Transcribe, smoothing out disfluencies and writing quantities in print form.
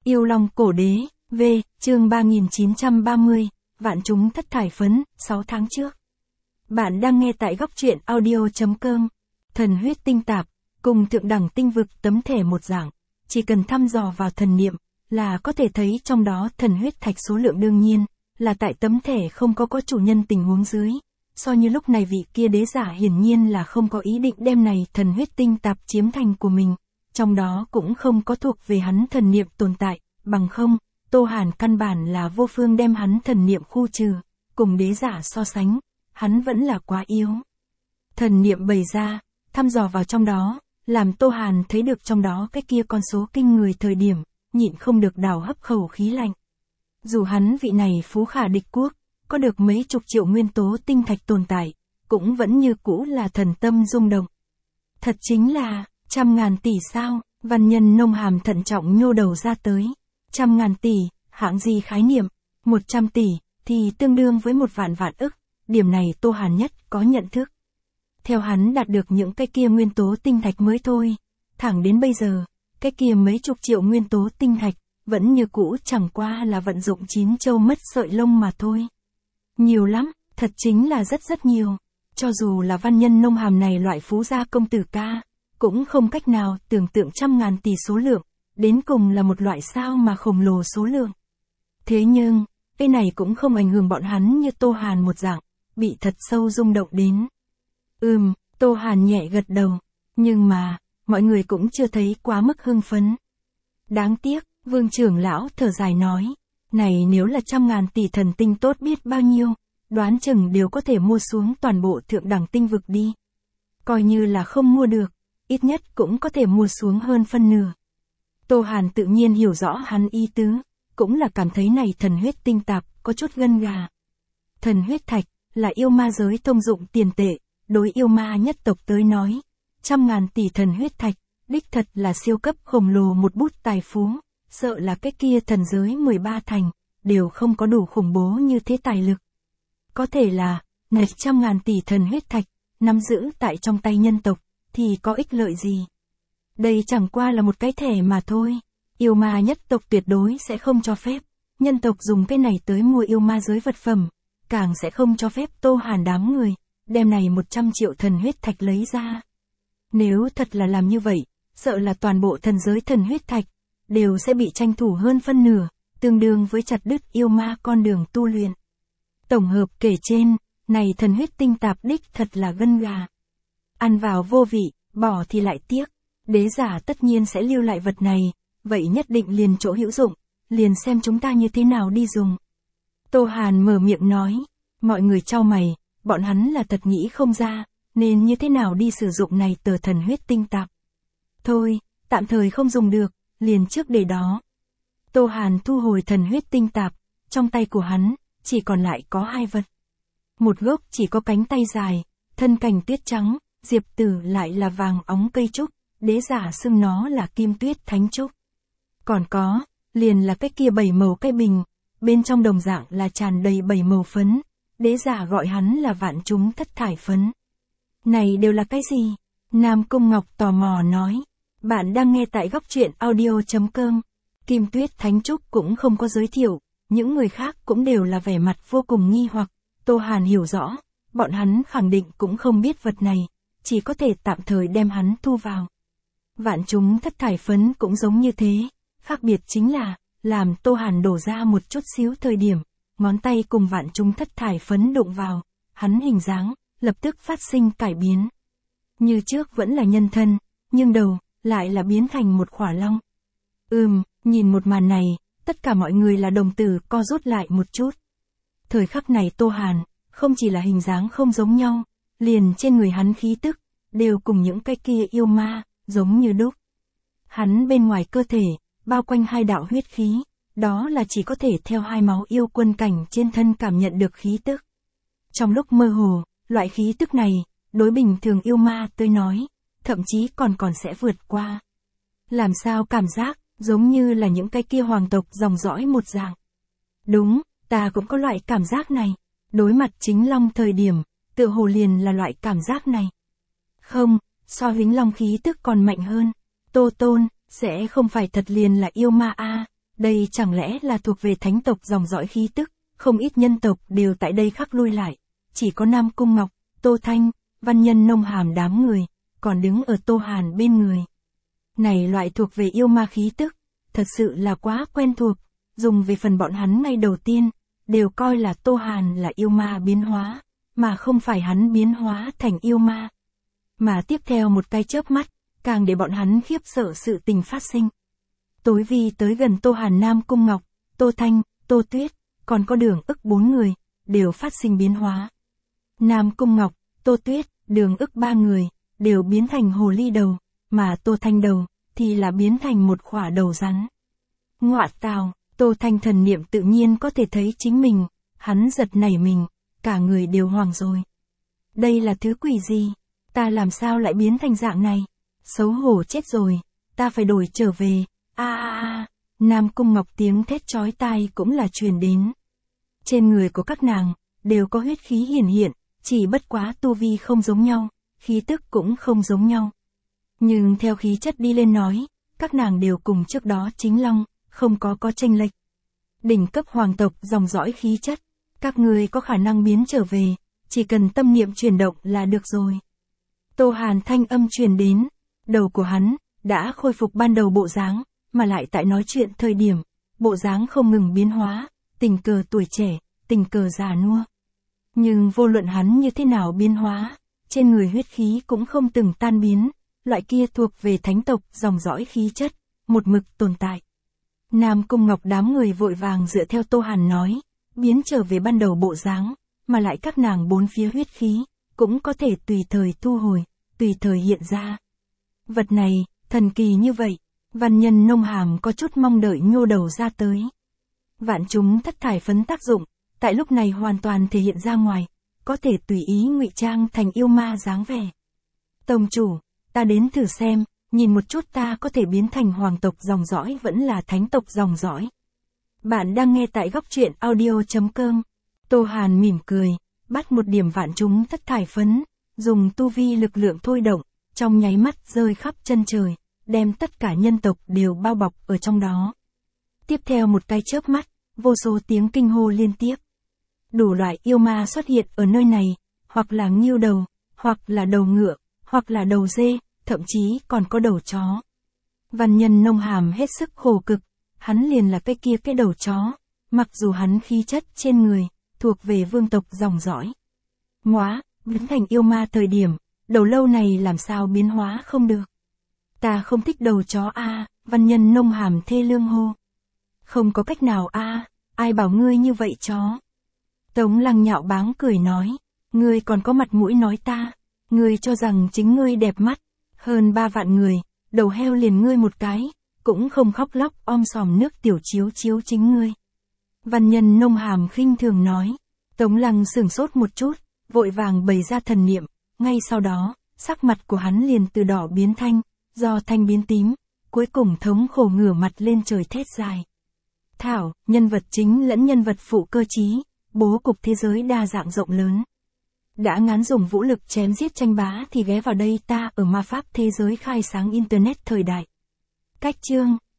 Yêu Long Cổ Đế, V, chương 3930, vạn chúng thất thải phấn, 6 tháng trước. Bạn đang nghe tại góc truyện audio.com. Thần huyết tinh tạp, cùng thượng đẳng tinh vực tấm thẻ một dạng, chỉ cần thăm dò vào thần niệm, là có thể thấy trong đó thần huyết thạch số lượng đương nhiên, là tại tấm thẻ không có chủ nhân tình huống dưới. So như lúc này vị kia đế giả hiển nhiên là không có ý định đem này thần huyết tinh tạp chiếm thành của mình, trong đó cũng không có thuộc về hắn thần niệm tồn tại, bằng không, Tô Hàn căn bản là vô phương đem hắn thần niệm khu trừ, cùng đế giả so sánh, hắn vẫn là quá yếu. Thần niệm bày ra, thăm dò vào trong đó, làm Tô Hàn thấy được trong đó cái kia con số kinh người thời điểm, nhịn không được đào hấp khẩu khí lạnh. Dù hắn vị này phú khả địch quốc, có được mấy chục triệu nguyên tố tinh thạch tồn tại, cũng vẫn như cũ là thần tâm rung động. Thật chính là, 100.000 tỷ sao, văn nhân nông hàm thận trọng nhô đầu ra tới. 100.000 tỷ, hạng gì khái niệm, 100 tỷ, thì tương đương với 1 vạn ức, điểm này Tô Hàn nhất có nhận thức. Theo hắn đạt được những cái kia nguyên tố tinh thạch mới thôi, thẳng đến bây giờ, cái kia mấy chục triệu nguyên tố tinh thạch, vẫn như cũ chẳng qua là vận dụng 9 châu mất sợi lông mà thôi. Nhiều lắm, thật chính là rất nhiều, cho dù là văn nhân nông hàm này loại phú gia công tử ca, cũng không cách nào tưởng tượng 100.000 tỷ số lượng, đến cùng là một loại sao mà khổng lồ số lượng. Thế nhưng, cái này cũng không ảnh hưởng bọn hắn như Tô Hàn một dạng, bị thật sâu rung động đến. Tô Hàn nhẹ gật đầu, nhưng mà, mọi người cũng chưa thấy quá mức hưng phấn. Đáng tiếc, Vương trưởng lão thở dài nói, này nếu là 100.000 tỷ thần tinh tốt biết bao nhiêu, đoán chừng đều có thể mua xuống toàn bộ thượng đẳng tinh vực đi. Coi như là không mua được, ít nhất cũng có thể mua xuống hơn phân nửa. Tô Hàn tự nhiên hiểu rõ hắn ý tứ, cũng là cảm thấy này thần huyết tinh tạp có chút gân gà. Thần huyết thạch là yêu ma giới thông dụng tiền tệ, đối yêu ma nhất tộc tới nói, 100.000 tỷ thần huyết thạch, đích thật là siêu cấp khổng lồ một bút tài phú, sợ là cái kia thần giới 13 thành, đều không có đủ khủng bố như thế tài lực. Có thể là, này 100.000 tỷ thần huyết thạch, nắm giữ tại trong tay nhân tộc, thì có ích lợi gì? Đây chẳng qua là một cái thẻ mà thôi, yêu ma nhất tộc tuyệt đối sẽ không cho phép, nhân tộc dùng cái này tới mua yêu ma giới vật phẩm, càng sẽ không cho phép Tô Hàn đám người, đem này 100 triệu thần huyết thạch lấy ra. Nếu thật là làm như vậy, sợ là toàn bộ thần giới thần huyết thạch, đều sẽ bị tranh thủ hơn phân nửa, tương đương với chặt đứt yêu ma con đường tu luyện. Tổng hợp kể trên, này thần huyết tinh tạp đích thật là gân gà. Ăn vào vô vị, bỏ thì lại tiếc, đế giả tất nhiên sẽ lưu lại vật này, vậy nhất định liền chỗ hữu dụng, liền xem chúng ta như thế nào đi dùng. Tô Hàn mở miệng nói, mọi người chau mày, bọn hắn là thật nghĩ không ra, nên như thế nào đi sử dụng này tờ thần huyết tinh tạp. Thôi, tạm thời không dùng được, liền trước để đó. Tô Hàn thu hồi thần huyết tinh tạp, trong tay của hắn, chỉ còn lại có 2 vật. Một gốc chỉ có cánh tay dài, thân cành tuyết trắng, diệp tử lại là vàng óng cây trúc, đế giả xưng nó là kim tuyết thánh trúc. Còn có, liền là cái kia 7 màu cây bình, bên trong đồng dạng là tràn đầy 7 màu phấn, đế giả gọi hắn là vạn chúng thất thải phấn. Này đều là cái gì? Nam Cung Ngọc tò mò nói. Bạn đang nghe tại góc truyện audio.com. Kim tuyết thánh trúc cũng không có giới thiệu, những người khác cũng đều là vẻ mặt vô cùng nghi hoặc. Tô Hàn hiểu rõ, bọn hắn khẳng định cũng không biết vật này, chỉ có thể tạm thời đem hắn thu vào. Vạn chúng thất thải phấn cũng giống như thế, khác biệt chính là, làm Tô Hàn đổ ra một chút xíu thời điểm, ngón tay cùng vạn chúng thất thải phấn đụng vào, hắn hình dáng, lập tức phát sinh cải biến. Như trước vẫn là nhân thân, nhưng đầu, lại là biến thành một khỏa long. Nhìn một màn này, tất cả mọi người là đồng tử co rút lại một chút. Thời khắc này Tô Hàn, không chỉ là hình dáng không giống nhau, liền trên người hắn khí tức, đều cùng những cái kia yêu ma, giống như đúc. Hắn bên ngoài cơ thể, bao quanh 2 đạo huyết khí, đó là chỉ có thể theo 2 máu yêu quân cảnh trên thân cảm nhận được khí tức. Trong lúc mơ hồ, loại khí tức này, đối bình thường yêu ma tới nói, thậm chí còn sẽ vượt qua. Làm sao cảm giác, giống như là những cái kia hoàng tộc dòng dõi một dạng. Đúng, ta cũng có loại cảm giác này. Đối mặt chính long thời điểm, tựa hồ liền là loại cảm giác này. Không, so với long khí tức còn mạnh hơn. Tô Tôn, sẽ không phải thật liền là yêu ma a, Đây chẳng lẽ là thuộc về thánh tộc dòng dõi khí tức, không ít nhân tộc đều tại đây khắc lui lại. Chỉ có Nam Cung Ngọc, Tô Thanh, Văn Nhân Nông Hàm đám người, còn đứng ở Tô Hàn bên người. Này loại thuộc về yêu ma khí tức, thật sự là quá quen thuộc, dùng về phần bọn hắn ngay đầu tiên, đều coi là Tô Hàn là yêu ma biến hóa, mà không phải hắn biến hóa thành yêu ma. Mà tiếp theo một cái chớp mắt, càng để bọn hắn khiếp sợ sự tình phát sinh. Tối vì tới gần Tô Hàn, Nam Cung Ngọc, Tô Thanh, Tô Tuyết, còn có Đường Ức 4 người, đều phát sinh biến hóa. Nam Cung Ngọc, Tô Tuyết, Đường Ức 3 người, đều biến thành hồ ly đầu, mà Tô Thanh đầu, thì là biến thành một khỏa đầu rắn. Ngoạ tào, Tô Thanh thần niệm tự nhiên có thể thấy chính mình, hắn giật nảy mình, cả người đều hoảng rồi. Đây là thứ quỷ gì? Ta làm sao lại biến thành dạng này? Xấu hổ chết rồi, ta phải đổi trở về. Nam Cung Ngọc tiếng thét chói tai cũng là truyền đến. Trên người của các nàng, đều có huyết khí hiển hiện, chỉ bất quá tu vi không giống nhau, khí tức cũng không giống nhau. Nhưng theo khí chất đi lên nói, các nàng đều cùng trước đó Chính Long, không có chênh lệch. Đỉnh cấp hoàng tộc dòng dõi khí chất, các người có khả năng biến trở về, chỉ cần tâm niệm chuyển động là được rồi. Tô Hàn thanh âm truyền đến, đầu của hắn, đã khôi phục ban đầu bộ dáng, mà lại tại nói chuyện thời điểm, bộ dáng không ngừng biến hóa, tình cờ tuổi trẻ, tình cờ già nua. Nhưng vô luận hắn như thế nào biến hóa, trên người huyết khí cũng không từng tan biến, loại kia thuộc về thánh tộc dòng dõi khí chất, một mực tồn tại. Nam Cung Ngọc đám người vội vàng dựa theo Tô Hàn nói, biến trở về ban đầu bộ dáng, mà lại các nàng bốn phía huyết khí, cũng có thể tùy thời thu hồi, tùy thời hiện ra. Vật này, thần kỳ như vậy, Văn Nhân Nông Hàm có chút mong đợi nhô đầu ra tới. Vạn chúng thất thải phấn tác dụng, tại lúc này hoàn toàn thể hiện ra ngoài, có thể tùy ý ngụy trang thành yêu ma dáng vẻ. Tông chủ, ta đến thử xem, nhìn một chút ta có thể biến thành hoàng tộc dòng dõi vẫn là thánh tộc dòng dõi. Bạn đang nghe tại góc truyện audio.com. Tô Hàn mỉm cười, bắt một điểm vạn chúng thất thải phấn, dùng tu vi lực lượng thôi động, trong nháy mắt rơi khắp chân trời, đem tất cả nhân tộc đều bao bọc ở trong đó. Tiếp theo một cái chớp mắt, vô số tiếng kinh hô liên tiếp. Đủ loại yêu ma xuất hiện ở nơi này, hoặc là ngưu đầu, hoặc là đầu ngựa, hoặc là đầu dê, thậm chí còn có đầu chó. Văn Nhân Nông Hàm hết sức khổ cực, hắn liền là cái đầu chó, mặc dù hắn khí chất trên người, thuộc về vương tộc dòng dõi. Móa, biến thành yêu ma thời điểm, đầu lâu này làm sao biến hóa không được. Ta không thích đầu chó Văn Nhân Nông Hàm thê lương hô. Không có cách nào ai bảo ngươi như vậy chó. Tống Lăng nhạo báng cười nói, ngươi còn có mặt mũi nói ta, ngươi cho rằng chính ngươi đẹp mắt, hơn 3 vạn người, đầu heo liền ngươi một cái, cũng không khóc lóc om sòm nước tiểu chiếu chính ngươi. Văn Nhân Nông Hàm khinh thường nói, Tống Lăng sửng sốt một chút, vội vàng bày ra thần niệm, ngay sau đó, sắc mặt của hắn liền từ đỏ biến thanh, do thanh biến tím, cuối cùng thống khổ ngửa mặt lên trời thét dài. Thảo, nhân vật chính lẫn nhân vật phụ cơ trí, bố cục thế giới đa dạng rộng lớn. Đã ngán dùng vũ lực chém giết tranh bá thì ghé vào đây ta ở ma pháp thế giới khai sáng internet thời đại. Cách chương